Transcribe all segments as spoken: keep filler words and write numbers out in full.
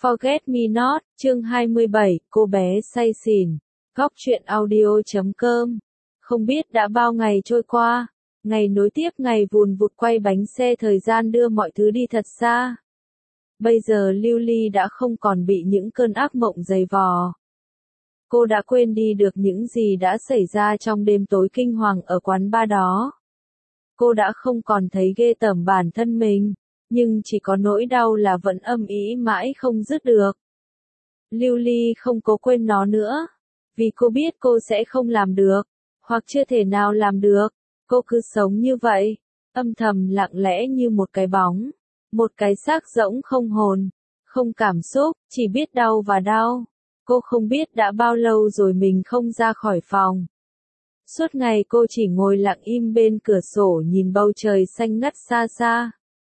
Forget Me Not, chương hai mươi bảy, cô bé say xỉn. Góc truyện audio chấm com. Không biết đã bao ngày trôi qua, ngày nối tiếp ngày vùn vụt quay bánh xe thời gian đưa mọi thứ đi thật xa. Bây giờ Lưu Ly đã không còn bị những cơn ác mộng dày vò. Cô đã quên đi được những gì đã xảy ra trong đêm tối kinh hoàng ở quán bar đó. Cô đã không còn thấy ghê tởm bản thân mình, nhưng chỉ có nỗi đau là vẫn âm ỉ mãi không dứt được. Lưu Ly không cố quên nó nữa, vì cô biết cô sẽ không làm được, hoặc chưa thể nào làm được. Cô cứ sống như vậy, âm thầm lặng lẽ như một cái bóng, một cái xác rỗng không hồn, không cảm xúc, chỉ biết đau và đau. Cô không biết đã bao lâu rồi mình không ra khỏi phòng. Suốt ngày cô chỉ ngồi lặng im bên cửa sổ nhìn bầu trời xanh ngắt xa xa.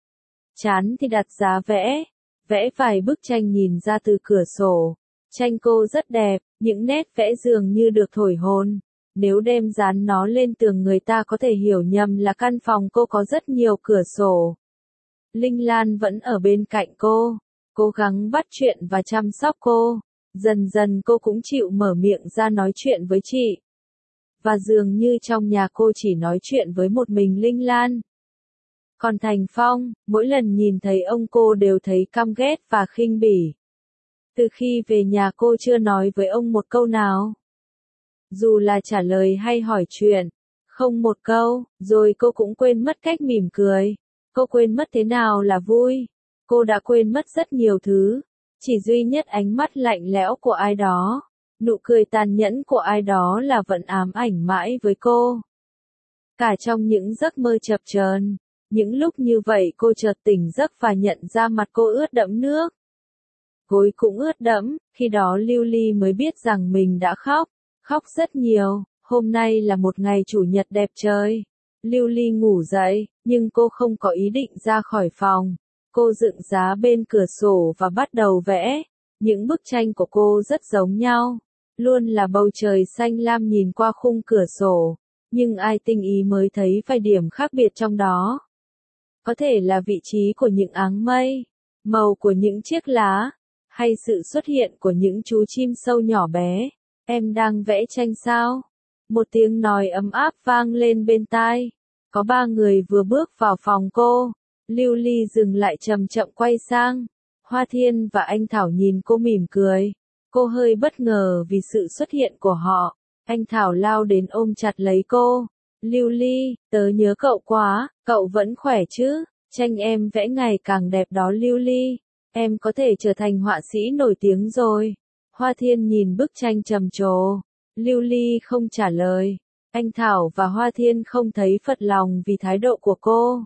Chán thì đặt giá vẽ, vẽ vài bức tranh nhìn ra từ cửa sổ. Tranh cô rất đẹp, những nét vẽ dường như được thổi hồn. Nếu đem dán nó lên tường người ta có thể hiểu nhầm là căn phòng cô có rất nhiều cửa sổ. Linh Lan vẫn ở bên cạnh cô, cố gắng bắt chuyện và chăm sóc cô. Dần dần cô cũng chịu mở miệng ra nói chuyện với chị. Và dường như trong nhà cô chỉ nói chuyện với một mình Linh Lan. Còn Thành Phong, mỗi lần nhìn thấy ông cô đều thấy căm ghét và khinh bỉ. Từ khi về nhà cô chưa nói với ông một câu nào. Dù là trả lời hay hỏi chuyện, không một câu, rồi cô cũng quên mất cách mỉm cười. Cô quên mất thế nào là vui. Cô đã quên mất rất nhiều thứ. Chỉ duy nhất ánh mắt lạnh lẽo của ai đó, nụ cười tàn nhẫn của ai đó là vẫn ám ảnh mãi với cô. Cả trong những giấc mơ chập chờn, những lúc như vậy cô chợt tỉnh giấc và nhận ra mặt cô ướt đẫm nước. Gối cũng ướt đẫm, khi đó Lưu Ly mới biết rằng mình đã khóc, khóc rất nhiều. Hôm nay là một ngày chủ nhật đẹp trời. Lưu Ly ngủ dậy, nhưng cô không có ý định ra khỏi phòng. Cô dựng giá bên cửa sổ và bắt đầu vẽ. Những bức tranh của cô rất giống nhau. Luôn là bầu trời xanh lam nhìn qua khung cửa sổ. Nhưng ai tinh ý mới thấy vài điểm khác biệt trong đó. Có thể là vị trí của những áng mây, màu của những chiếc lá, hay sự xuất hiện của những chú chim sâu nhỏ bé. Em đang vẽ tranh sao? Một tiếng nói ấm áp vang lên bên tai. Có ba người vừa bước vào phòng cô. Lưu Ly dừng lại chậm chậm quay sang. Hoa Thiên và anh Thảo nhìn cô mỉm cười. Cô hơi bất ngờ vì sự xuất hiện của họ. Anh Thảo lao đến ôm chặt lấy cô. Lưu Ly, tớ nhớ cậu quá, cậu vẫn khỏe chứ? Tranh em vẽ ngày càng đẹp đó Lưu Ly. Em có thể trở thành họa sĩ nổi tiếng rồi. Hoa Thiên nhìn bức tranh trầm trồ. Lưu Ly không trả lời. Anh Thảo và Hoa Thiên không thấy phật lòng vì thái độ của cô.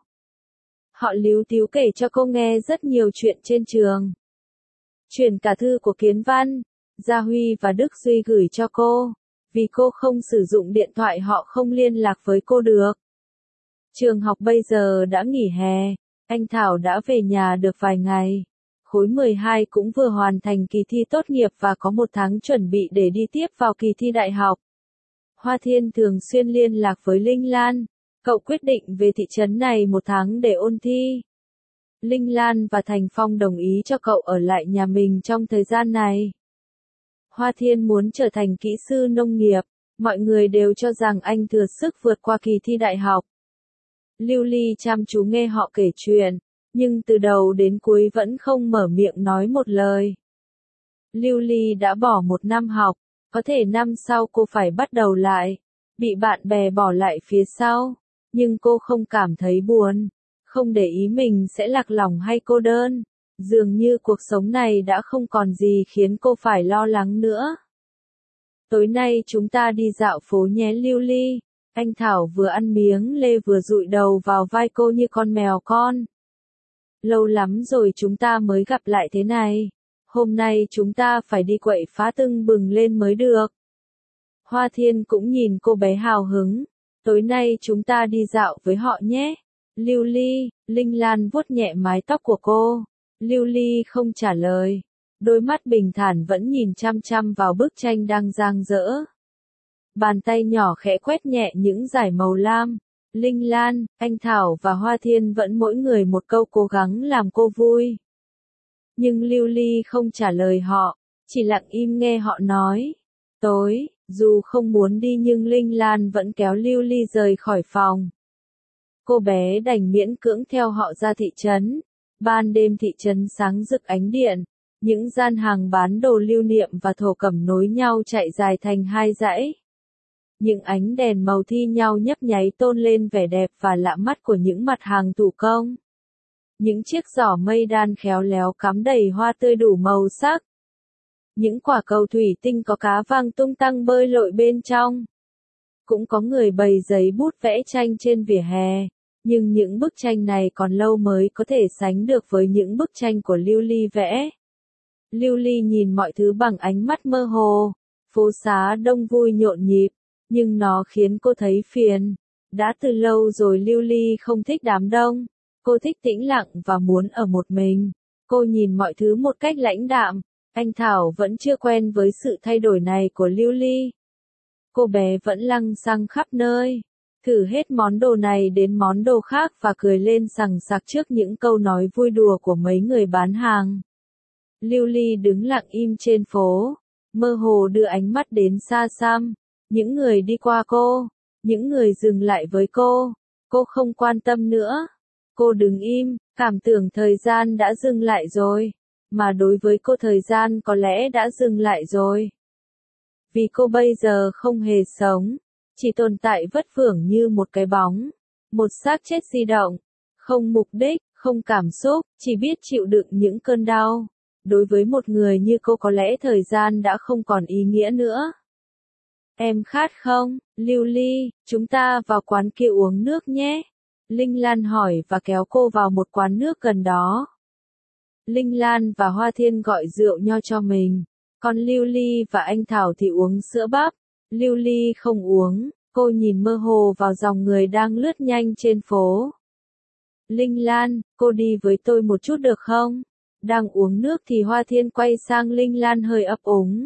Họ líu tíu kể cho cô nghe rất nhiều chuyện trên trường. Chuyển cả thư của Kiến Văn, Gia Huy và Đức Duy gửi cho cô. Vì cô không sử dụng điện thoại họ không liên lạc với cô được. Trường học bây giờ đã nghỉ hè. Anh Thảo đã về nhà được vài ngày. Khối mười hai cũng vừa hoàn thành kỳ thi tốt nghiệp và có một tháng chuẩn bị để đi tiếp vào kỳ thi đại học. Hoa Thiên thường xuyên liên lạc với Linh Lan. Cậu quyết định về thị trấn này một tháng để ôn thi. Linh Lan và Thành Phong đồng ý cho cậu ở lại nhà mình trong thời gian này. Hoa Thiên muốn trở thành kỹ sư nông nghiệp. Mọi người đều cho rằng anh thừa sức vượt qua kỳ thi đại học. Lưu Ly chăm chú nghe họ kể chuyện, nhưng từ đầu đến cuối vẫn không mở miệng nói một lời. Lưu Ly đã bỏ một năm học, có thể năm sau cô phải bắt đầu lại, bị bạn bè bỏ lại phía sau, nhưng cô không cảm thấy buồn, không để ý mình sẽ lạc lõng hay cô đơn, dường như cuộc sống này đã không còn gì khiến cô phải lo lắng nữa. Tối nay chúng ta đi dạo phố nhé Lưu Ly. Anh Thảo vừa ăn miếng lê vừa dụi đầu vào vai cô như con mèo con. Lâu lắm rồi chúng ta mới gặp lại thế này. Hôm nay chúng ta phải đi quậy phá tưng bừng lên mới được. Hoa Thiên cũng nhìn cô bé hào hứng. Tối nay chúng ta đi dạo với họ nhé. Lưu Ly, Linh Lan vuốt nhẹ mái tóc của cô. Lưu Ly không trả lời. Đôi mắt bình thản vẫn nhìn chăm chăm vào bức tranh đang dang dỡ. Bàn tay nhỏ khẽ quét nhẹ những dải màu lam. Linh Lan, anh Thảo và Hoa Thiên vẫn mỗi người một câu cố gắng làm cô vui. Nhưng Lưu Ly không trả lời họ, chỉ lặng im nghe họ nói. Tối, dù không muốn đi nhưng Linh Lan vẫn kéo Lưu Ly rời khỏi phòng. Cô bé đành miễn cưỡng theo họ ra thị trấn. Ban đêm thị trấn sáng rực ánh điện, những gian hàng bán đồ lưu niệm và thổ cẩm nối nhau chạy dài thành hai dãy. Những ánh đèn màu thi nhau nhấp nháy tôn lên vẻ đẹp và lạ mắt của những mặt hàng thủ công. Những chiếc giỏ mây đan khéo léo cắm đầy hoa tươi đủ màu sắc. Những quả cầu thủy tinh có cá vàng tung tăng bơi lội bên trong. Cũng có người bày giấy bút vẽ tranh trên vỉa hè, nhưng những bức tranh này còn lâu mới có thể sánh được với những bức tranh của Lưu Ly vẽ. Lưu Ly nhìn mọi thứ bằng ánh mắt mơ hồ, phố xá đông vui nhộn nhịp, nhưng nó khiến cô thấy phiền. Đã từ lâu rồi Lưu Ly không thích đám đông, cô thích tĩnh lặng và muốn ở một mình. Cô nhìn mọi thứ một cách lãnh đạm, anh Thảo vẫn chưa quen với sự thay đổi này của Lưu Ly. Cô bé vẫn lăng xăng khắp nơi, thử hết món đồ này đến món đồ khác và cười lên sằng sặc trước những câu nói vui đùa của mấy người bán hàng. Lưu Ly đứng lặng im trên phố, mơ hồ đưa ánh mắt đến xa xăm, những người đi qua cô, những người dừng lại với cô, cô không quan tâm nữa. Cô đứng im, cảm tưởng thời gian đã dừng lại rồi, mà đối với cô thời gian có lẽ đã dừng lại rồi. Vì cô bây giờ không hề sống, chỉ tồn tại vất vưởng như một cái bóng, một xác chết di động, không mục đích, không cảm xúc, chỉ biết chịu đựng những cơn đau. Đối với một người như cô có lẽ thời gian đã không còn ý nghĩa nữa. Em khát không, Lưu Ly, chúng ta vào quán kia uống nước nhé. Linh Lan hỏi và kéo cô vào một quán nước gần đó. Linh Lan và Hoa Thiên gọi rượu nho cho mình, còn Lưu Ly và anh Thảo thì uống sữa bắp. Lưu Ly không uống, cô nhìn mơ hồ vào dòng người đang lướt nhanh trên phố. Linh Lan, cô đi với tôi một chút được không? Đang uống nước thì Hoa Thiên quay sang Linh Lan hơi ấp úng.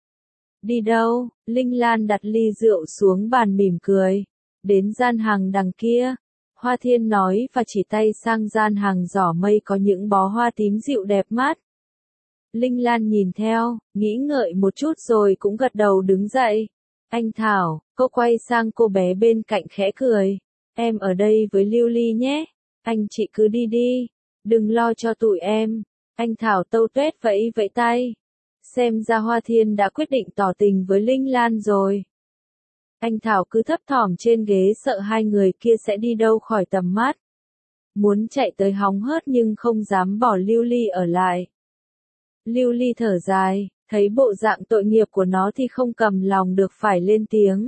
Đi đâu? Linh Lan đặt ly rượu xuống bàn mỉm cười. Đến gian hàng đằng kia. Hoa Thiên nói và chỉ tay sang gian hàng giỏ mây có những bó hoa tím dịu đẹp mắt. Linh Lan nhìn theo, nghĩ ngợi một chút rồi cũng gật đầu đứng dậy. Anh Thảo, cô quay sang cô bé bên cạnh khẽ cười. Em ở đây với Lưu Ly nhé. Anh chị cứ đi đi. Đừng lo cho tụi em. Anh Thảo tâu tuét vẫy vẫy tay. Xem ra Hoa Thiên đã quyết định tỏ tình với Linh Lan rồi. Anh Thảo cứ thấp thỏm trên ghế sợ hai người kia sẽ đi đâu khỏi tầm mắt. Muốn chạy tới hóng hớt nhưng không dám bỏ Lưu Ly ở lại. Lưu Ly thở dài, thấy bộ dạng tội nghiệp của nó thì không cầm lòng được phải lên tiếng.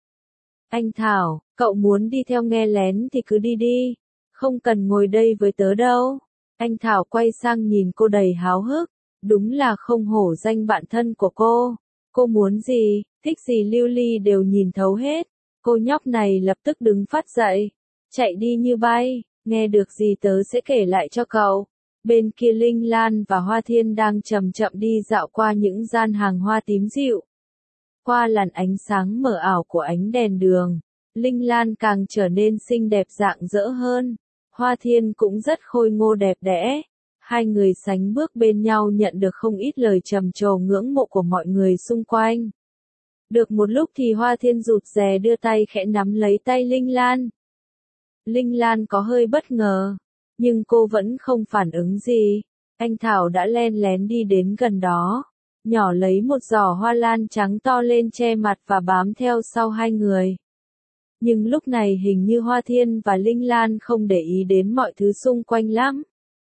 Anh Thảo, cậu muốn đi theo nghe lén thì cứ đi đi, không cần ngồi đây với tớ đâu. Anh Thảo quay sang nhìn cô đầy háo hức, đúng là không hổ danh bạn thân của cô. Cô muốn gì, thích gì Lưu Ly đều nhìn thấu hết. Cô nhóc này lập tức đứng phát dậy, chạy đi như bay, nghe được gì tớ sẽ kể lại cho cậu. Bên kia Linh Lan và Hoa Thiên đang chậm chậm đi dạo qua những gian hàng hoa tím dịu. Qua làn ánh sáng mờ ảo của ánh đèn đường, Linh Lan càng trở nên xinh đẹp rạng rỡ hơn. Hoa Thiên cũng rất khôi ngô đẹp đẽ. Hai người sánh bước bên nhau nhận được không ít lời trầm trồ ngưỡng mộ của mọi người xung quanh. Được một lúc thì Hoa Thiên rụt rè đưa tay khẽ nắm lấy tay Linh Lan. Linh Lan có hơi bất ngờ, nhưng cô vẫn không phản ứng gì. Anh Thảo đã len lén đi đến gần đó, nhỏ lấy một giỏ hoa lan trắng to lên che mặt và bám theo sau hai người. Nhưng lúc này hình như Hoa Thiên và Linh Lan không để ý đến mọi thứ xung quanh lắm.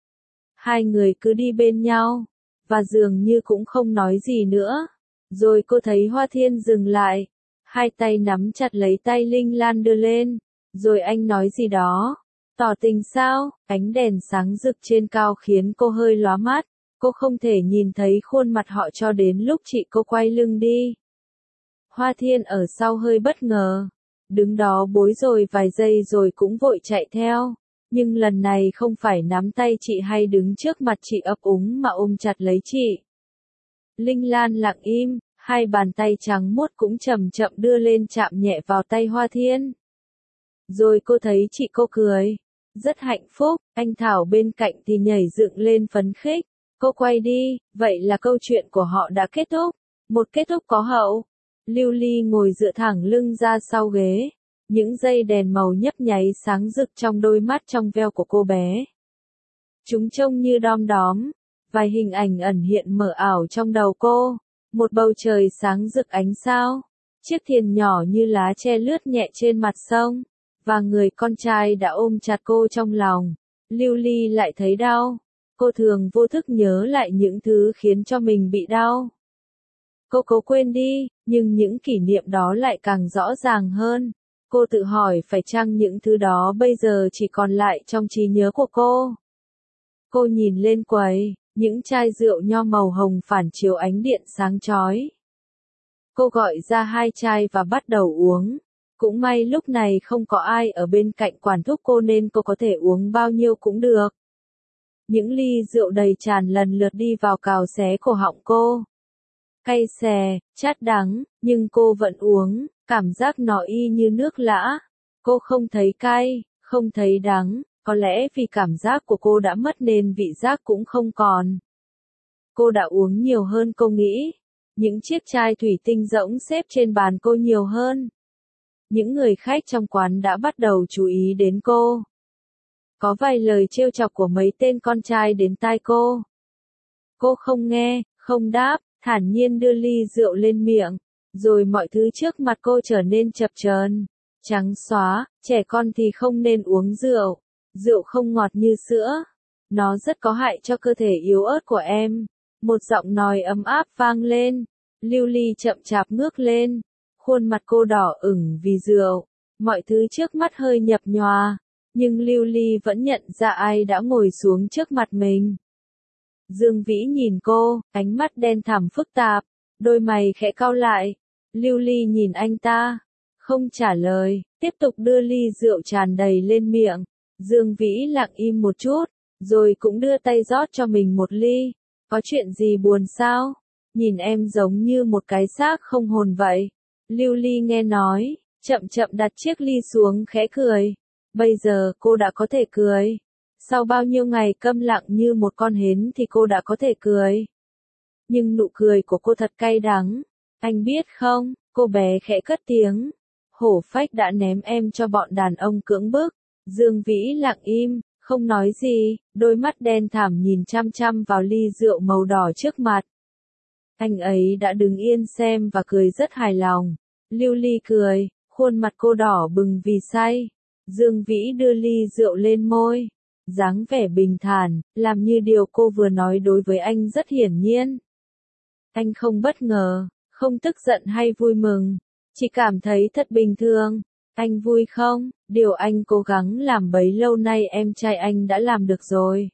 Hai người cứ đi bên nhau, và dường như cũng không nói gì nữa. Rồi cô thấy Hoa Thiên dừng lại, hai tay nắm chặt lấy tay Linh Lan đưa lên, rồi anh nói gì đó. Tỏ tình sao? Ánh đèn sáng rực trên cao khiến cô hơi lóa mắt, cô không thể nhìn thấy khuôn mặt họ cho đến lúc chị cô quay lưng đi. Hoa Thiên ở sau hơi bất ngờ, đứng đó bối rối vài giây rồi cũng vội chạy theo. Nhưng lần này không phải nắm tay chị hay đứng trước mặt chị ấp úng mà ôm chặt lấy chị. Linh Lan lặng im, hai bàn tay trắng muốt cũng chậm chậm đưa lên chạm nhẹ vào tay Hoa Thiên. Rồi cô thấy chị cô cười, rất hạnh phúc, anh Thảo bên cạnh thì nhảy dựng lên phấn khích. Cô quay đi, vậy là câu chuyện của họ đã kết thúc. Một kết thúc có hậu. Lưu Ly ngồi dựa thẳng lưng ra sau ghế. Những dây đèn màu nhấp nháy sáng rực trong đôi mắt trong veo của cô bé. Chúng trông như đom đóm. Vài hình ảnh ẩn hiện mờ ảo trong đầu cô. Một bầu trời sáng rực ánh sao. Chiếc thuyền nhỏ như lá tre lướt nhẹ trên mặt sông. Và người con trai đã ôm chặt cô trong lòng. Lưu Ly lại thấy đau. Cô thường vô thức nhớ lại những thứ khiến cho mình bị đau. Cô cố quên đi, nhưng những kỷ niệm đó lại càng rõ ràng hơn. Cô tự hỏi phải chăng những thứ đó bây giờ chỉ còn lại trong trí nhớ của cô. Cô nhìn lên quầy, những chai rượu nho màu hồng phản chiếu ánh điện sáng chói. Cô gọi ra hai chai và bắt đầu uống. Cũng may lúc này không có ai ở bên cạnh quản thúc cô nên cô có thể uống bao nhiêu cũng được. Những ly rượu đầy tràn lần lượt đi vào cào xé cổ họng cô. Cay xè, chát đắng, nhưng cô vẫn uống, cảm giác nó y như nước lã. Cô không thấy cay, không thấy đắng, có lẽ vì cảm giác của cô đã mất nên vị giác cũng không còn. Cô đã uống nhiều hơn cô nghĩ. Những chiếc chai thủy tinh rỗng xếp trên bàn cô nhiều hơn. Những người khách trong quán đã bắt đầu chú ý đến cô. Có vài lời trêu chọc của mấy tên con trai đến tai cô. Cô không nghe, không đáp, thản nhiên đưa ly rượu lên miệng. Rồi mọi thứ trước mặt cô trở nên chập chờn, trắng xóa. Trẻ con thì không nên uống rượu. Rượu không ngọt như sữa. Nó rất có hại cho cơ thể yếu ớt của em. Một giọng nói ấm áp vang lên. Lưu Ly chậm chạp ngước lên. Khuôn mặt cô đỏ ửng vì rượu. Mọi thứ trước mắt hơi nhập nhòa. Nhưng Lưu Ly vẫn nhận ra ai đã ngồi xuống trước mặt mình. Dương Vĩ nhìn cô, ánh mắt đen thẳm phức tạp, đôi mày khẽ cau lại. Lưu Ly nhìn anh ta, không trả lời, tiếp tục đưa ly rượu tràn đầy lên miệng. Dương Vĩ lặng im một chút, rồi cũng đưa tay rót cho mình một ly. Có chuyện gì buồn sao? Nhìn em giống như một cái xác không hồn vậy. Lưu Ly nghe nói, chậm chậm đặt chiếc ly xuống khẽ cười. Bây giờ cô đã có thể cười. Sau bao nhiêu ngày câm lặng như một con hến thì cô đã có thể cười. Nhưng nụ cười của cô thật cay đắng. Anh biết không, cô bé khẽ cất tiếng. Hổ phách đã ném em cho bọn đàn ông cưỡng bức. Dương Vĩ lặng im, không nói gì, đôi mắt đen thẳm nhìn chăm chăm vào ly rượu màu đỏ trước mặt. Anh ấy đã đứng yên xem và cười rất hài lòng. Lưu Ly cười, khuôn mặt cô đỏ bừng vì say. Dương Vĩ đưa ly rượu lên môi. Dáng vẻ bình thản, làm như điều cô vừa nói đối với anh rất hiển nhiên. Anh không bất ngờ, không tức giận hay vui mừng, chỉ cảm thấy thật bình thường. Anh vui không? Điều anh cố gắng làm bấy lâu nay em trai anh đã làm được rồi.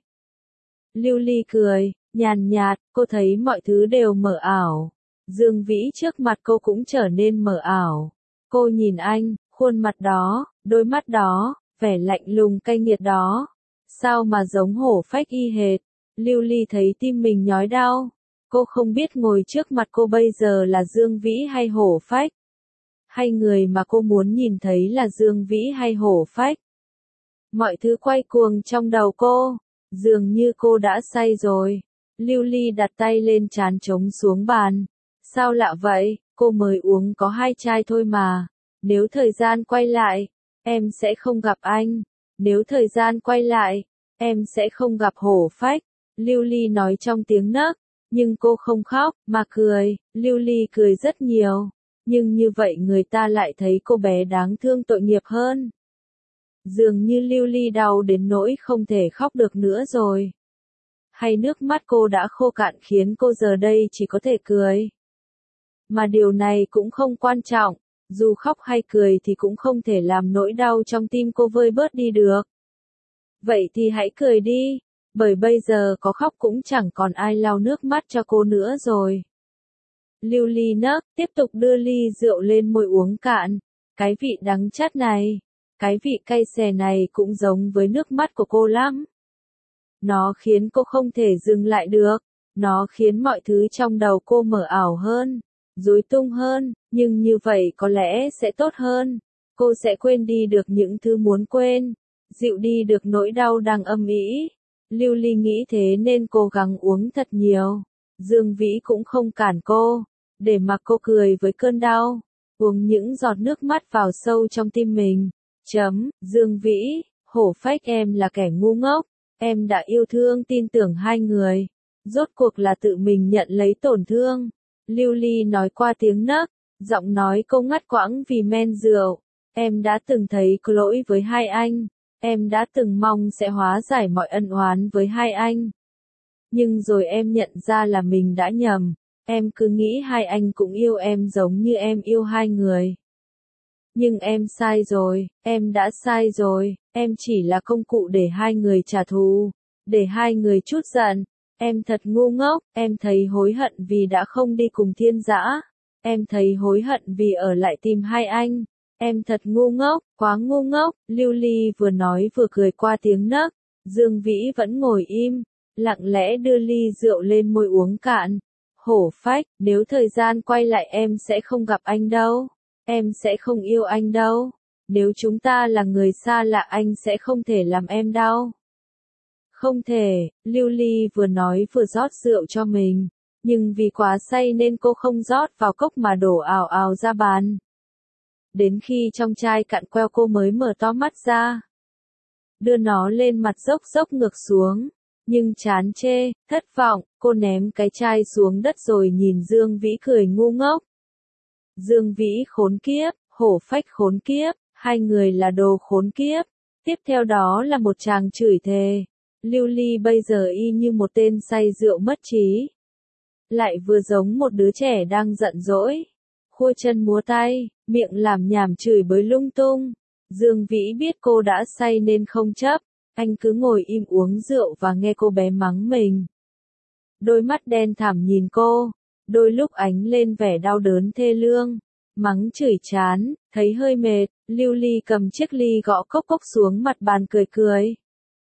Lưu Ly cười, nhàn nhạt, cô thấy mọi thứ đều mờ ảo. Dương Vĩ trước mặt cô cũng trở nên mờ ảo. Cô nhìn anh, khuôn mặt đó, đôi mắt đó, vẻ lạnh lùng cay nghiệt đó. Sao mà giống hổ phách y hệt? Lưu Ly thấy tim mình nhói đau. Cô không biết ngồi trước mặt cô bây giờ là Dương Vĩ hay hổ phách. Hay người mà cô muốn nhìn thấy là Dương Vĩ hay hổ phách. Mọi thứ quay cuồng trong đầu cô. Dường như cô đã say rồi. Lưu Ly đặt tay lên trán trống xuống bàn. Sao lạ vậy, cô mới uống có hai chai thôi mà. Nếu thời gian quay lại, em sẽ không gặp anh. Nếu thời gian quay lại, em sẽ không gặp hổ phách. Lưu Ly nói trong tiếng nấc, nhưng cô không khóc, mà cười. Lưu Ly cười rất nhiều, nhưng như vậy người ta lại thấy cô bé đáng thương tội nghiệp hơn. Dường như Lưu Ly đau đến nỗi không thể khóc được nữa rồi. Hay nước mắt cô đã khô cạn khiến cô giờ đây chỉ có thể cười. Mà điều này cũng không quan trọng, dù khóc hay cười thì cũng không thể làm nỗi đau trong tim cô vơi bớt đi được. Vậy thì hãy cười đi, bởi bây giờ có khóc cũng chẳng còn ai lau nước mắt cho cô nữa rồi. Lưu Ly nấc, tiếp tục đưa ly rượu lên môi uống cạn. Cái vị đắng chát này, cái vị cay xè này cũng giống với nước mắt của cô lắm. Nó khiến cô không thể dừng lại được, nó khiến mọi thứ trong đầu cô mở ảo hơn, rối tung hơn, nhưng như vậy có lẽ sẽ tốt hơn. Cô sẽ quên đi được những thứ muốn quên, dịu đi được nỗi đau đang âm ỉ. Lưu Ly nghĩ thế nên cố gắng uống thật nhiều. Dương Vĩ cũng không cản cô, để mặc cô cười với cơn đau, uống những giọt nước mắt vào sâu trong tim mình. Chấm, Dương Vĩ, hổ phách em là kẻ ngu ngốc, em đã yêu thương tin tưởng hai người, rốt cuộc là tự mình nhận lấy tổn thương. Lưu Ly nói qua tiếng nấc, giọng nói cô ngắt quãng vì men rượu. Em đã từng thấy có lỗi với hai anh, em đã từng mong sẽ hóa giải mọi ân oán với hai anh. Nhưng rồi em nhận ra là mình đã nhầm, em cứ nghĩ hai anh cũng yêu em giống như em yêu hai người. Nhưng em sai rồi, em đã sai rồi, em chỉ là công cụ để hai người trả thù, để hai người trút giận. Em thật ngu ngốc, em thấy hối hận vì đã không đi cùng Thiên Dã. Em thấy hối hận vì ở lại tìm hai anh. Em thật ngu ngốc, quá ngu ngốc. Lưu Ly vừa nói vừa cười qua tiếng nấc. Dương Vĩ vẫn ngồi im, lặng lẽ đưa ly rượu lên môi uống cạn. Hổ phách, nếu thời gian quay lại em sẽ không gặp anh đâu. Em sẽ không yêu anh đâu. Nếu chúng ta là người xa lạ anh sẽ không thể làm em đau. Không thể, Lưu Ly vừa nói vừa rót rượu cho mình, nhưng vì quá say nên cô không rót vào cốc mà đổ ào ào ra bàn. Đến khi trong chai cạn queo cô mới mở to mắt ra, đưa nó lên mặt dốc dốc ngược xuống, nhưng chán chê, thất vọng, cô ném cái chai xuống đất rồi nhìn Dương Vĩ cười ngu ngốc. Dương Vĩ khốn kiếp, hổ phách khốn kiếp, hai người là đồ khốn kiếp. Tiếp theo đó là một tràng chửi thề. Lưu Ly bây giờ y như một tên say rượu mất trí, lại vừa giống một đứa trẻ đang giận dỗi, khua chân múa tay, miệng làm nhảm chửi bới lung tung. Dương Vĩ biết cô đã say nên không chấp, anh cứ ngồi im uống rượu và nghe cô bé mắng mình. Đôi mắt đen thẳm nhìn cô, đôi lúc ánh lên vẻ đau đớn thê lương, mắng chửi chán, thấy hơi mệt, Lưu Ly cầm chiếc ly gõ cốc cốc xuống mặt bàn cười cười.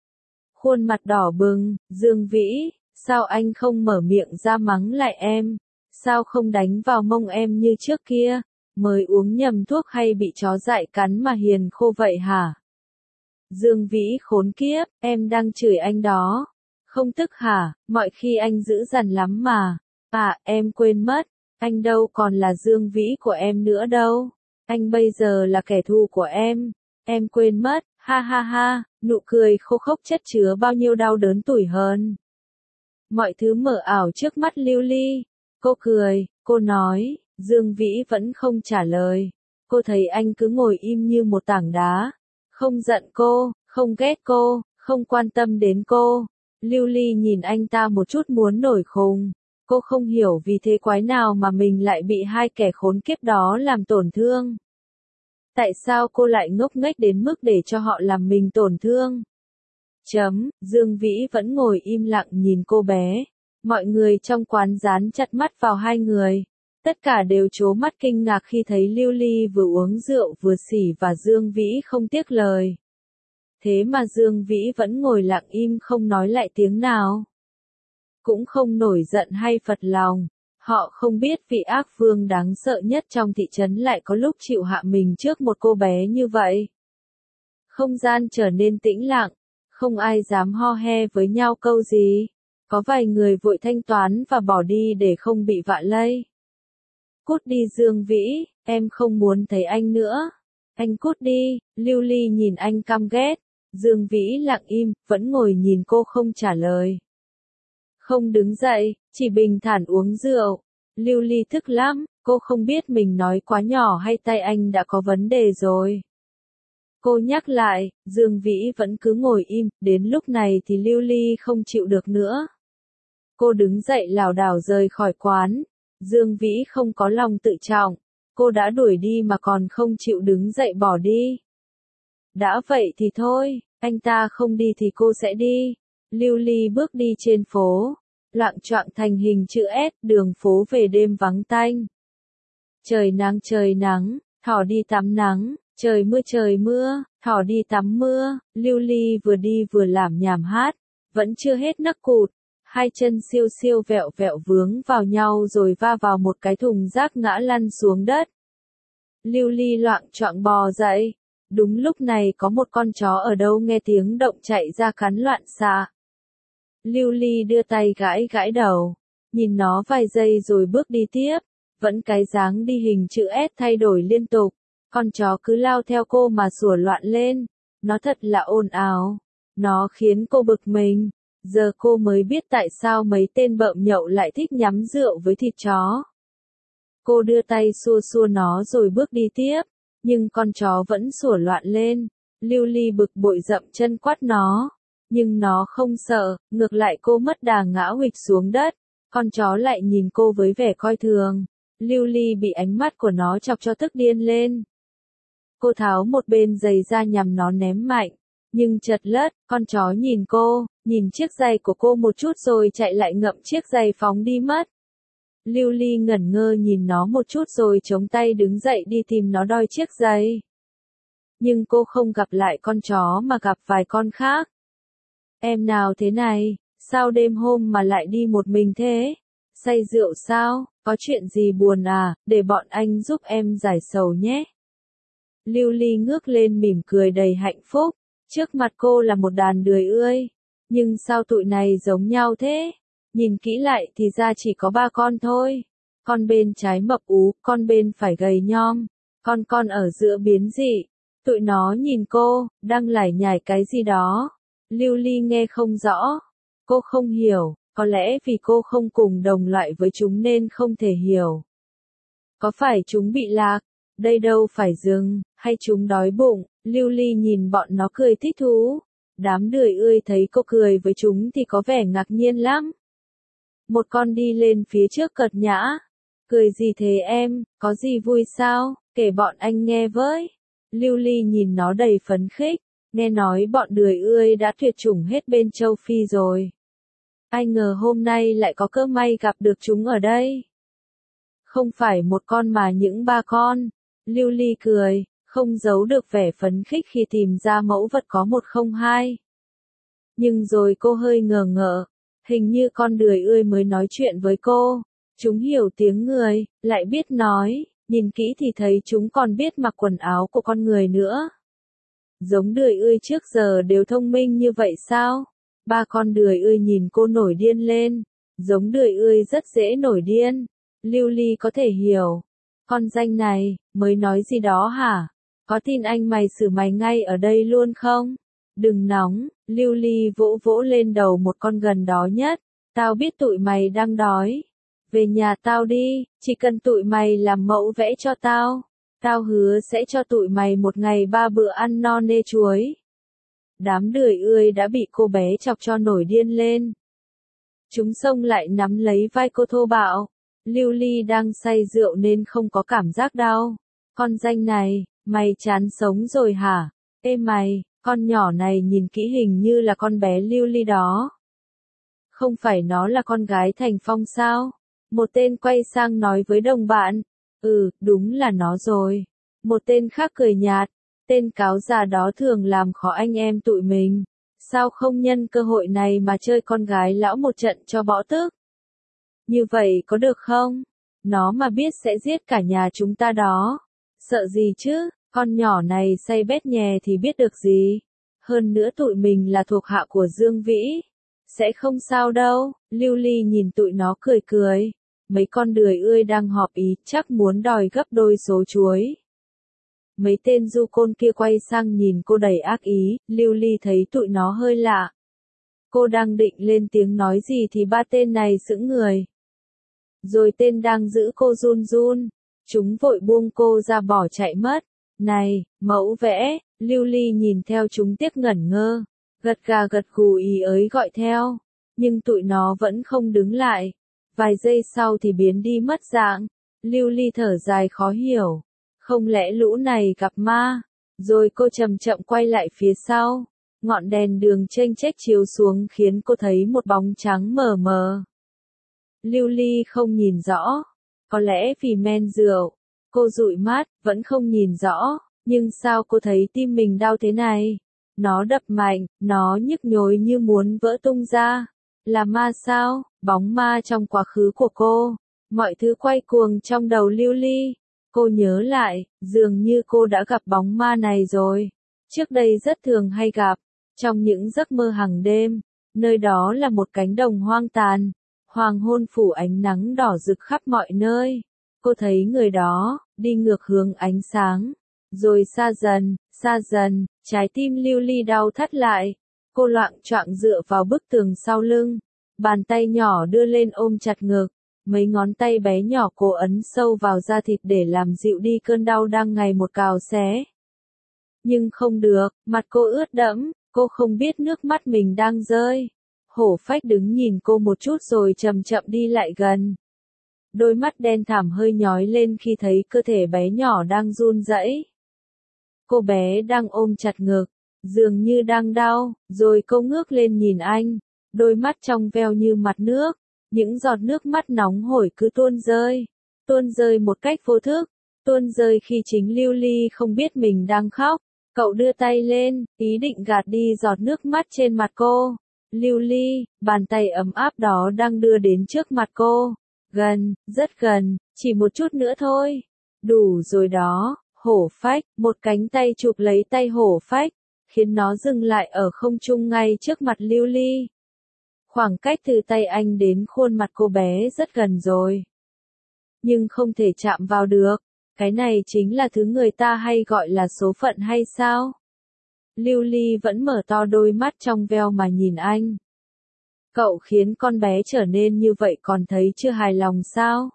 Khuôn mặt đỏ bừng, Dương Vĩ, sao anh không mở miệng ra mắng lại em? Sao không đánh vào mông em như trước kia? Mới uống nhầm thuốc hay bị chó dại cắn mà hiền khô vậy hả? Dương Vĩ khốn kiếp, em đang chửi anh đó. Không tức hả, mọi khi anh dữ dằn lắm mà. À, em quên mất, anh đâu còn là Dương Vĩ của em nữa đâu. Anh bây giờ là kẻ thù của em. Em quên mất, ha ha ha, nụ cười khô khốc chất chứa bao nhiêu đau đớn tủi hờn. Mọi thứ mờ ảo trước mắt Lưu Ly. Cô cười, cô nói, Dương Vĩ vẫn không trả lời. Cô thấy anh cứ ngồi im như một tảng đá. Không giận cô, không ghét cô, không quan tâm đến cô. Lưu Ly nhìn anh ta một chút muốn nổi khùng. Cô không hiểu vì thế quái nào mà mình lại bị hai kẻ khốn kiếp đó làm tổn thương. Tại sao cô lại ngốc nghếch đến mức để cho họ làm mình tổn thương? Chấm, Dương Vĩ vẫn ngồi im lặng nhìn cô bé. Mọi người trong quán dán chặt mắt vào hai người. Tất cả đều trố mắt kinh ngạc khi thấy Lưu Ly vừa uống rượu vừa xỉ và Dương Vĩ không tiếc lời. Thế mà Dương Vĩ vẫn ngồi lặng im không nói lại tiếng nào. Cũng không nổi giận hay phật lòng. Họ không biết vị ác vương đáng sợ nhất trong thị trấn lại có lúc chịu hạ mình trước một cô bé như vậy. Không gian trở nên tĩnh lặng, không ai dám ho he với nhau câu gì. Có vài người vội thanh toán và bỏ đi để không bị vạ lây. Cút đi Dương Vĩ, em không muốn thấy anh nữa. Anh cút đi, Lưu Ly nhìn anh căm ghét. Dương Vĩ lặng im, vẫn ngồi nhìn cô không trả lời. Không đứng dậy, chỉ bình thản uống rượu. Lưu Ly tức lắm, cô không biết mình nói quá nhỏ hay tay anh đã có vấn đề rồi. Cô nhắc lại, Dương Vĩ vẫn cứ ngồi im, đến lúc này thì Lưu Ly không chịu được nữa. Cô đứng dậy lảo đảo rời khỏi quán. Dương Vĩ không có lòng tự trọng. Cô đã đuổi đi mà còn không chịu đứng dậy bỏ đi. Đã vậy thì thôi, anh ta không đi thì cô sẽ đi. Lưu Ly bước đi trên phố, loạng choạng thành hình chữ S, đường phố về đêm vắng tanh. Trời nắng trời nắng, thỏ đi tắm nắng, trời mưa trời mưa, thỏ đi tắm mưa. Lưu Ly vừa đi vừa lảm nhảm hát, vẫn chưa hết nấc cụt. Hai chân siêu siêu vẹo vẹo vướng vào nhau rồi va vào một cái thùng rác ngã lăn xuống đất. Lưu Ly loạng choạng bò dậy. Đúng lúc này có một con chó ở đâu nghe tiếng động chạy ra cắn loạn xạ. Lưu Ly đưa tay gãi gãi đầu, nhìn nó vài giây rồi bước đi tiếp, vẫn cái dáng đi hình chữ S thay đổi liên tục, con chó cứ lao theo cô mà sủa loạn lên, nó thật là ồn ào, nó khiến cô bực mình, giờ cô mới biết tại sao mấy tên bợm nhậu lại thích nhắm rượu với thịt chó. Cô đưa tay xua xua nó rồi bước đi tiếp, nhưng con chó vẫn sủa loạn lên, Lưu Ly bực bội dậm chân quát nó, nhưng nó không sợ, ngược lại cô mất đà ngã huỵch xuống đất, con chó lại nhìn cô với vẻ coi thường, Lưu Ly bị ánh mắt của nó chọc cho tức điên lên. Cô tháo một bên giày ra nhằm nó ném mạnh, nhưng chật lất, con chó nhìn cô, nhìn chiếc giày của cô một chút rồi chạy lại ngậm chiếc giày phóng đi mất. Lưu Ly ngẩn ngơ nhìn nó một chút rồi chống tay đứng dậy đi tìm nó đòi chiếc giày. Nhưng cô không gặp lại con chó mà gặp vài con khác. Em nào thế này, sao đêm hôm mà lại đi một mình thế? Say rượu sao, có chuyện gì buồn à, để bọn anh giúp em giải sầu nhé. Lưu Ly ngước lên mỉm cười đầy hạnh phúc, trước mặt cô là một đàn đười ươi, nhưng sao tụi này giống nhau thế? Nhìn kỹ lại thì ra chỉ có ba con thôi, con bên trái mập ú, con bên phải gầy nhom, con con ở giữa biến dị, tụi nó nhìn cô, đang lải nhải cái gì đó. Lưu Ly nghe không rõ, cô không hiểu, có lẽ vì cô không cùng đồng loại với chúng nên không thể hiểu. Có phải chúng bị lạc, đây đâu phải rừng, hay chúng đói bụng, Lưu Ly nhìn bọn nó cười thích thú. Đám đười ươi thấy cô cười với chúng thì có vẻ ngạc nhiên lắm. Một con đi lên phía trước cợt nhã. Cười gì thế em, có gì vui sao, kể bọn anh nghe với. Lưu Ly nhìn nó đầy phấn khích, nghe nói bọn đười ươi đã tuyệt chủng hết bên châu Phi rồi. Ai ngờ hôm nay lại có cơ may gặp được chúng ở đây. Không phải một con mà những ba con. Lưu Ly cười, không giấu được vẻ phấn khích khi tìm ra mẫu vật có một không hai. Nhưng rồi cô hơi ngờ ngợ, hình như con đười ươi mới nói chuyện với cô. Chúng hiểu tiếng người, lại biết nói, nhìn kỹ thì thấy chúng còn biết mặc quần áo của con người nữa. Giống đười ươi trước giờ đều thông minh như vậy sao? Ba con đười ươi nhìn cô nổi điên lên, giống đười ươi rất dễ nổi điên. Lưu Ly có thể hiểu. Con danh này, mới nói gì đó hả? Có tin anh mày xử mày ngay ở đây luôn không? Đừng nóng, Lưu Ly vỗ vỗ lên đầu một con gần đó nhất. Tao biết tụi mày đang đói. Về nhà tao đi, chỉ cần tụi mày làm mẫu vẽ cho tao. Tao hứa sẽ cho tụi mày một ngày ba bữa ăn no nê chuối. Đám đười ươi đã bị cô bé chọc cho nổi điên lên. Chúng xông lại nắm lấy vai cô thô bạo. Lưu Ly đang say rượu nên không có cảm giác đau. Con danh này, mày chán sống rồi hả? Ê mày, con nhỏ này nhìn kỹ hình như là con bé Lưu Ly đó. Không phải nó là con gái Thành Phong sao? Một tên quay sang nói với đồng bạn. Ừ, đúng là nó rồi. Một tên khác cười nhạt. Tên cáo già đó thường làm khó anh em tụi mình. Sao không nhân cơ hội này mà chơi con gái lão một trận cho bỏ tức? Như vậy có được không? Nó mà biết sẽ giết cả nhà chúng ta đó. Sợ gì chứ, con nhỏ này say bét nhè thì biết được gì. Hơn nữa tụi mình là thuộc hạ của Dương Vĩ. Sẽ không sao đâu, Lưu Ly nhìn tụi nó cười cười. Mấy con đười ươi đang họp ý chắc muốn đòi gấp đôi số chuối. Mấy tên du côn kia quay sang nhìn cô đầy ác ý, Lưu Ly thấy tụi nó hơi lạ. Cô đang định lên tiếng nói gì thì ba tên này sững người. Rồi tên đang giữ cô run run. Chúng vội buông cô ra bỏ chạy mất. Này, mẫu vẽ, Lưu Ly nhìn theo chúng tiếc ngẩn ngơ. Gật gà gật gù ý ới gọi theo. Nhưng tụi nó vẫn không đứng lại. Vài giây sau thì biến đi mất dạng. Lưu Ly thở dài khó hiểu. Không lẽ lũ này gặp ma? Rồi cô chậm chậm quay lại phía sau. Ngọn đèn đường chênh chếch chiếu xuống khiến cô thấy một bóng trắng mờ mờ. Lưu Ly không nhìn rõ. Có lẽ vì men rượu. Cô dụi mắt, vẫn không nhìn rõ. Nhưng sao cô thấy tim mình đau thế này? Nó đập mạnh, nó nhức nhối như muốn vỡ tung ra. Là ma sao? Bóng ma trong quá khứ của cô. Mọi thứ quay cuồng trong đầu Lưu Ly. Cô nhớ lại, dường như cô đã gặp bóng ma này rồi. Trước đây rất thường hay gặp. Trong những giấc mơ hàng đêm. Nơi đó là một cánh đồng hoang tàn, hoàng hôn phủ ánh nắng đỏ rực khắp mọi nơi. Cô thấy người đó, đi ngược hướng ánh sáng, rồi xa dần, xa dần, trái tim Lưu Ly đau thắt lại. Cô loạng choạng dựa vào bức tường sau lưng, bàn tay nhỏ đưa lên ôm chặt ngực, mấy ngón tay bé nhỏ cô ấn sâu vào da thịt để làm dịu đi cơn đau đang ngày một cào xé. Nhưng không được, mặt cô ướt đẫm, cô không biết nước mắt mình đang rơi. Hổ Phách đứng nhìn cô một chút rồi chậm chậm đi lại gần. Đôi mắt đen thẳm hơi nhói lên khi thấy cơ thể bé nhỏ đang run rẩy. Cô bé đang ôm chặt ngực, dường như đang đau, rồi cô ngước lên nhìn anh, đôi mắt trong veo như mặt nước, những giọt nước mắt nóng hổi cứ tuôn rơi, tuôn rơi một cách vô thức, tuôn rơi khi chính Lưu Ly không biết mình đang khóc. Cậu đưa tay lên, ý định gạt đi giọt nước mắt trên mặt cô. Lưu Ly, bàn tay ấm áp đó đang đưa đến trước mặt cô. Gần, rất gần, chỉ một chút nữa thôi. Đủ rồi đó. Hổ Phách, một cánh tay chụp lấy tay Hổ Phách, khiến nó dừng lại ở không trung ngay trước mặt Lưu Ly. Khoảng cách từ tay anh đến khuôn mặt cô bé rất gần rồi. Nhưng không thể chạm vào được. Cái này chính là thứ người ta hay gọi là số phận hay sao? Lưu Ly vẫn mở to đôi mắt trong veo mà nhìn anh. Cậu khiến con bé trở nên như vậy còn thấy chưa hài lòng sao?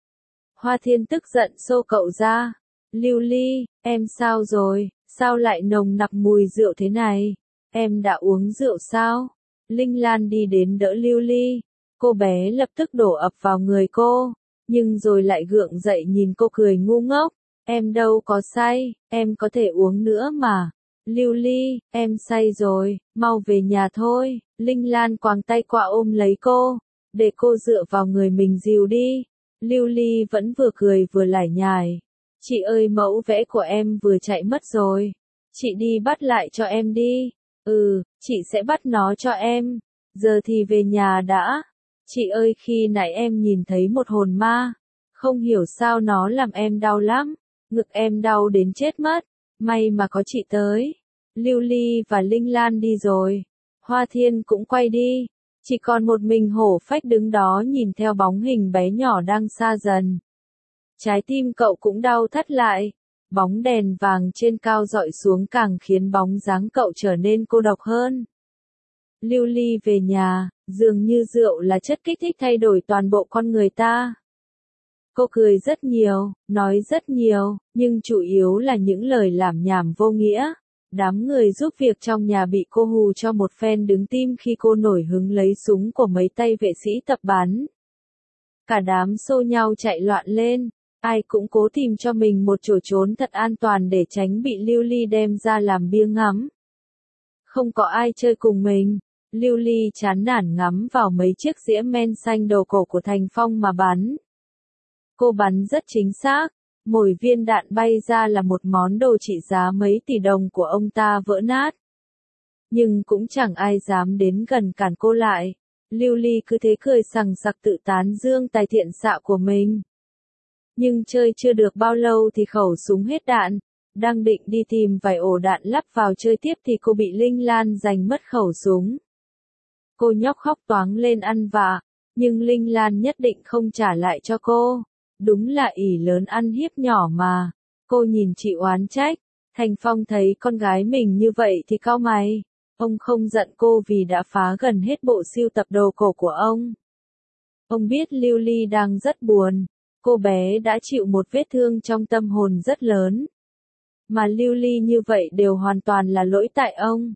Hoa Thiên tức giận xô cậu ra. Lưu Ly, em sao rồi, sao lại nồng nặc mùi rượu thế này? Em đã uống rượu sao? Linh Lan đi đến đỡ Lưu Ly. Cô bé lập tức đổ ập vào người cô. Nhưng rồi lại gượng dậy nhìn cô cười ngu ngốc. Em đâu có say, em có thể uống nữa mà. Lưu Ly, em say rồi, mau về nhà thôi. Linh Lan quàng tay qua ôm lấy cô, để cô dựa vào người mình dìu đi. Lưu Ly vẫn vừa cười vừa lải nhải. Chị ơi, mẫu vẽ của em vừa chạy mất rồi. Chị đi bắt lại cho em đi. Ừ, chị sẽ bắt nó cho em. Giờ thì về nhà đã. Chị ơi, khi nãy em nhìn thấy một hồn ma. Không hiểu sao nó làm em đau lắm. Ngực em đau đến chết mất. May mà có chị tới. Lưu Ly và Linh Lan đi rồi. Hoa Thiên cũng quay đi. Chỉ còn một mình Hổ Phách đứng đó nhìn theo bóng hình bé nhỏ đang xa dần. Trái tim cậu cũng đau thắt lại. Bóng đèn vàng trên cao dọi xuống càng khiến bóng dáng cậu trở nên cô độc hơn. Lưu Ly về nhà, dường như rượu là chất kích thích thay đổi toàn bộ con người ta. Cô cười rất nhiều, nói rất nhiều, nhưng chủ yếu là những lời lảm nhảm vô nghĩa. Đám người giúp việc trong nhà bị cô hù cho một phen đứng tim khi cô nổi hứng lấy súng của mấy tay vệ sĩ tập bắn. Cả đám xô nhau chạy loạn lên, ai cũng cố tìm cho mình một chỗ trốn thật an toàn để tránh bị Lưu Ly đem ra làm bia ngắm. Không có ai chơi cùng mình, Lưu Ly chán nản ngắm vào mấy chiếc dĩa men xanh đầu cổ của Thành Phong mà bắn. Cô bắn rất chính xác, mỗi viên đạn bay ra là một món đồ trị giá mấy tỷ đồng của ông ta vỡ nát. Nhưng cũng chẳng ai dám đến gần cản cô lại. Lưu Ly cứ thế cười sằng sặc tự tán dương tài thiện xạ của mình. Nhưng chơi chưa được bao lâu thì khẩu súng hết đạn. Đang định đi tìm vài ổ đạn lắp vào chơi tiếp thì cô bị Linh Lan giành mất khẩu súng. Cô nhóc khóc toáng lên ăn vạ, nhưng Linh Lan nhất định không trả lại cho cô. Đúng là ỷ lớn ăn hiếp nhỏ mà. Cô nhìn chị oán trách. Thành Phong thấy con gái mình như vậy thì cau mày. Ông không giận cô vì đã phá gần hết bộ sưu tập đồ cổ của ông. Ông biết Lưu Ly đang rất buồn. Cô bé đã chịu một vết thương trong tâm hồn rất lớn. Mà Lưu Ly như vậy đều hoàn toàn là lỗi tại ông.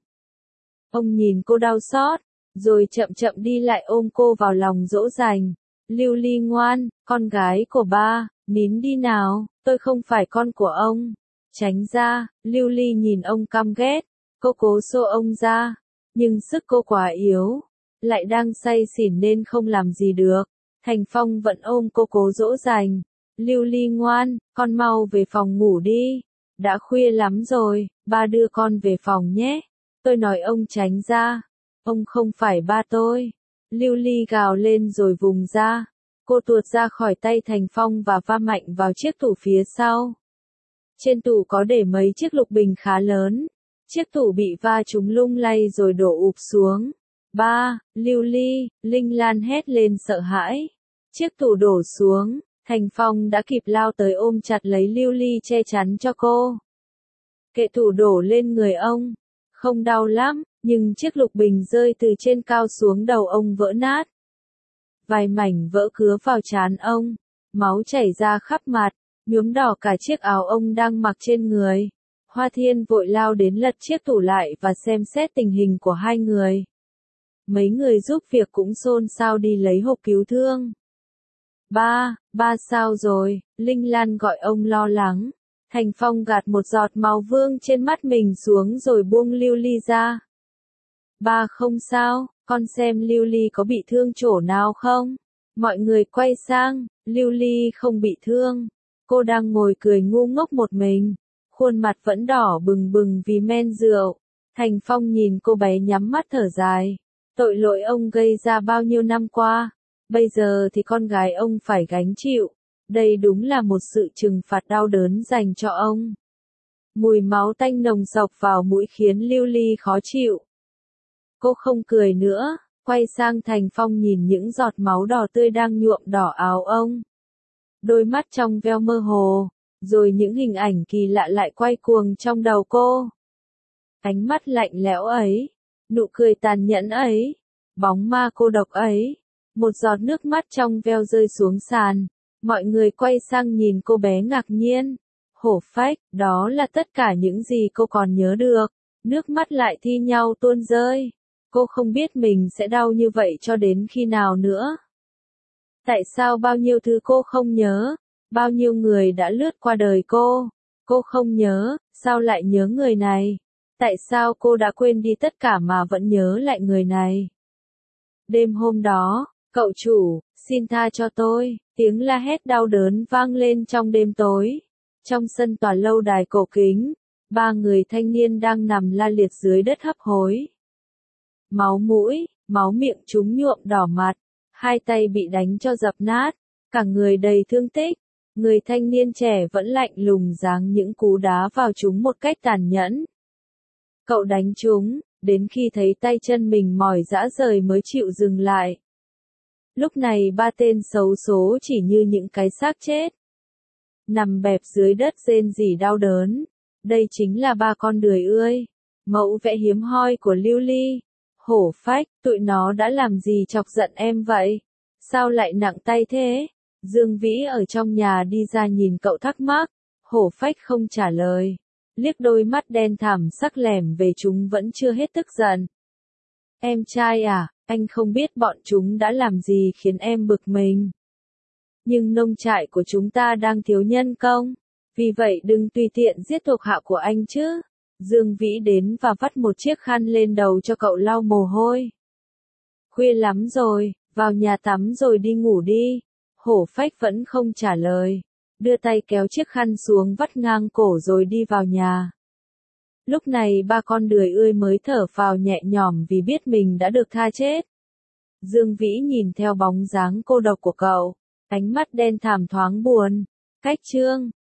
Ông nhìn cô đau xót, rồi chậm chậm đi lại ôm cô vào lòng dỗ dành. Lưu Ly ngoan, con gái của ba, nín đi nào, tôi không phải con của ông. Tránh ra, Lưu Ly nhìn ông căm ghét, cô cố xô ông ra, nhưng sức cô quá yếu, lại đang say xỉn nên không làm gì được. Thành Phong vẫn ôm cô cố dỗ dành. Lưu Ly ngoan, con mau về phòng ngủ đi. Đã khuya lắm rồi, ba đưa con về phòng nhé. Tôi nói ông tránh ra. Ông không phải ba tôi. Lưu Ly gào lên rồi vùng ra. Cô tuột ra khỏi tay Thành Phong và va mạnh vào chiếc tủ phía sau. Trên tủ có để mấy chiếc lục bình khá lớn. Chiếc tủ bị va trúng lung lay rồi đổ ụp xuống. Ba, Lưu Ly, Linh Lan hét lên sợ hãi. Chiếc tủ đổ xuống, Thành Phong đã kịp lao tới ôm chặt lấy Lưu Ly che chắn cho cô. Kệ tủ đổ lên người ông. Không đau lắm, nhưng chiếc lục bình rơi từ trên cao xuống đầu ông vỡ nát. Vài mảnh vỡ cứa vào trán ông, máu chảy ra khắp mặt, nhuốm đỏ cả chiếc áo ông đang mặc trên người. Hoa Thiên vội lao đến lật chiếc tủ lại và xem xét tình hình của hai người. Mấy người giúp việc cũng xôn xao đi lấy hộp cứu thương. Ba, ba sao rồi, Linh Lan gọi ông lo lắng. Thành Phong gạt một giọt máu vương trên mắt mình xuống rồi buông Lưu Ly ra. Ba không sao, con xem Lưu Ly có bị thương chỗ nào không? Mọi người quay sang, Lưu Ly không bị thương. Cô đang ngồi cười ngu ngốc một mình. Khuôn mặt vẫn đỏ bừng bừng vì men rượu. Thành Phong nhìn cô bé nhắm mắt thở dài. Tội lỗi ông gây ra bao nhiêu năm qua. Bây giờ thì con gái ông phải gánh chịu. Đây đúng là một sự trừng phạt đau đớn dành cho ông. Mùi máu tanh nồng sộc vào mũi khiến Lưu Ly khó chịu. Cô không cười nữa, quay sang Thành Phong nhìn những giọt máu đỏ tươi đang nhuộm đỏ áo ông. Đôi mắt trong veo mơ hồ, rồi những hình ảnh kỳ lạ lại quay cuồng trong đầu cô. Ánh mắt lạnh lẽo ấy, nụ cười tàn nhẫn ấy, bóng ma cô độc ấy, một giọt nước mắt trong veo rơi xuống sàn. Mọi người quay sang nhìn cô bé ngạc nhiên. Hổ phách, đó là tất cả những gì cô còn nhớ được. Nước mắt lại thi nhau tuôn rơi. Cô không biết mình sẽ đau như vậy cho đến khi nào nữa. Tại sao bao nhiêu thứ cô không nhớ? Bao nhiêu người đã lướt qua đời cô? Cô không nhớ, sao lại nhớ người này? Tại sao cô đã quên đi tất cả mà vẫn nhớ lại người này? Đêm hôm đó, cậu chủ, xin tha cho tôi, tiếng la hét đau đớn vang lên trong đêm tối. Trong sân tòa lâu đài cổ kính, ba người thanh niên đang nằm la liệt dưới đất hấp hối. Máu mũi, máu miệng chúng nhuộm đỏ mặt, hai tay bị đánh cho dập nát, cả người đầy thương tích. Người thanh niên trẻ vẫn lạnh lùng giáng những cú đá vào chúng một cách tàn nhẫn. Cậu đánh chúng, đến khi thấy tay chân mình mỏi rã rời mới chịu dừng lại. Lúc này ba tên xấu số chỉ như những cái xác chết. Nằm bẹp dưới đất rên rỉ đau đớn. Đây chính là ba con đười ươi. Mẫu vẽ hiếm hoi của Lưu Ly. Hổ phách, tụi nó đã làm gì chọc giận em vậy? Sao lại nặng tay thế? Dương Vĩ ở trong nhà đi ra nhìn cậu thắc mắc. Hổ phách không trả lời. Liếc đôi mắt đen thẳm sắc lẻm về chúng vẫn chưa hết tức giận. Em trai à, anh không biết bọn chúng đã làm gì khiến em bực mình. Nhưng nông trại của chúng ta đang thiếu nhân công. Vì vậy đừng tùy tiện giết thuộc hạ của anh chứ. Dương Vĩ đến và vắt một chiếc khăn lên đầu cho cậu lau mồ hôi. Khuya lắm rồi, vào nhà tắm rồi đi ngủ đi. Hổ phách vẫn không trả lời. Đưa tay kéo chiếc khăn xuống vắt ngang cổ rồi đi vào nhà. Lúc này ba con đười ươi mới thở phào nhẹ nhõm vì biết mình đã được tha chết. Dương Vĩ nhìn theo bóng dáng cô độc của cậu, ánh mắt đen thẳm thoáng buồn. Cách chương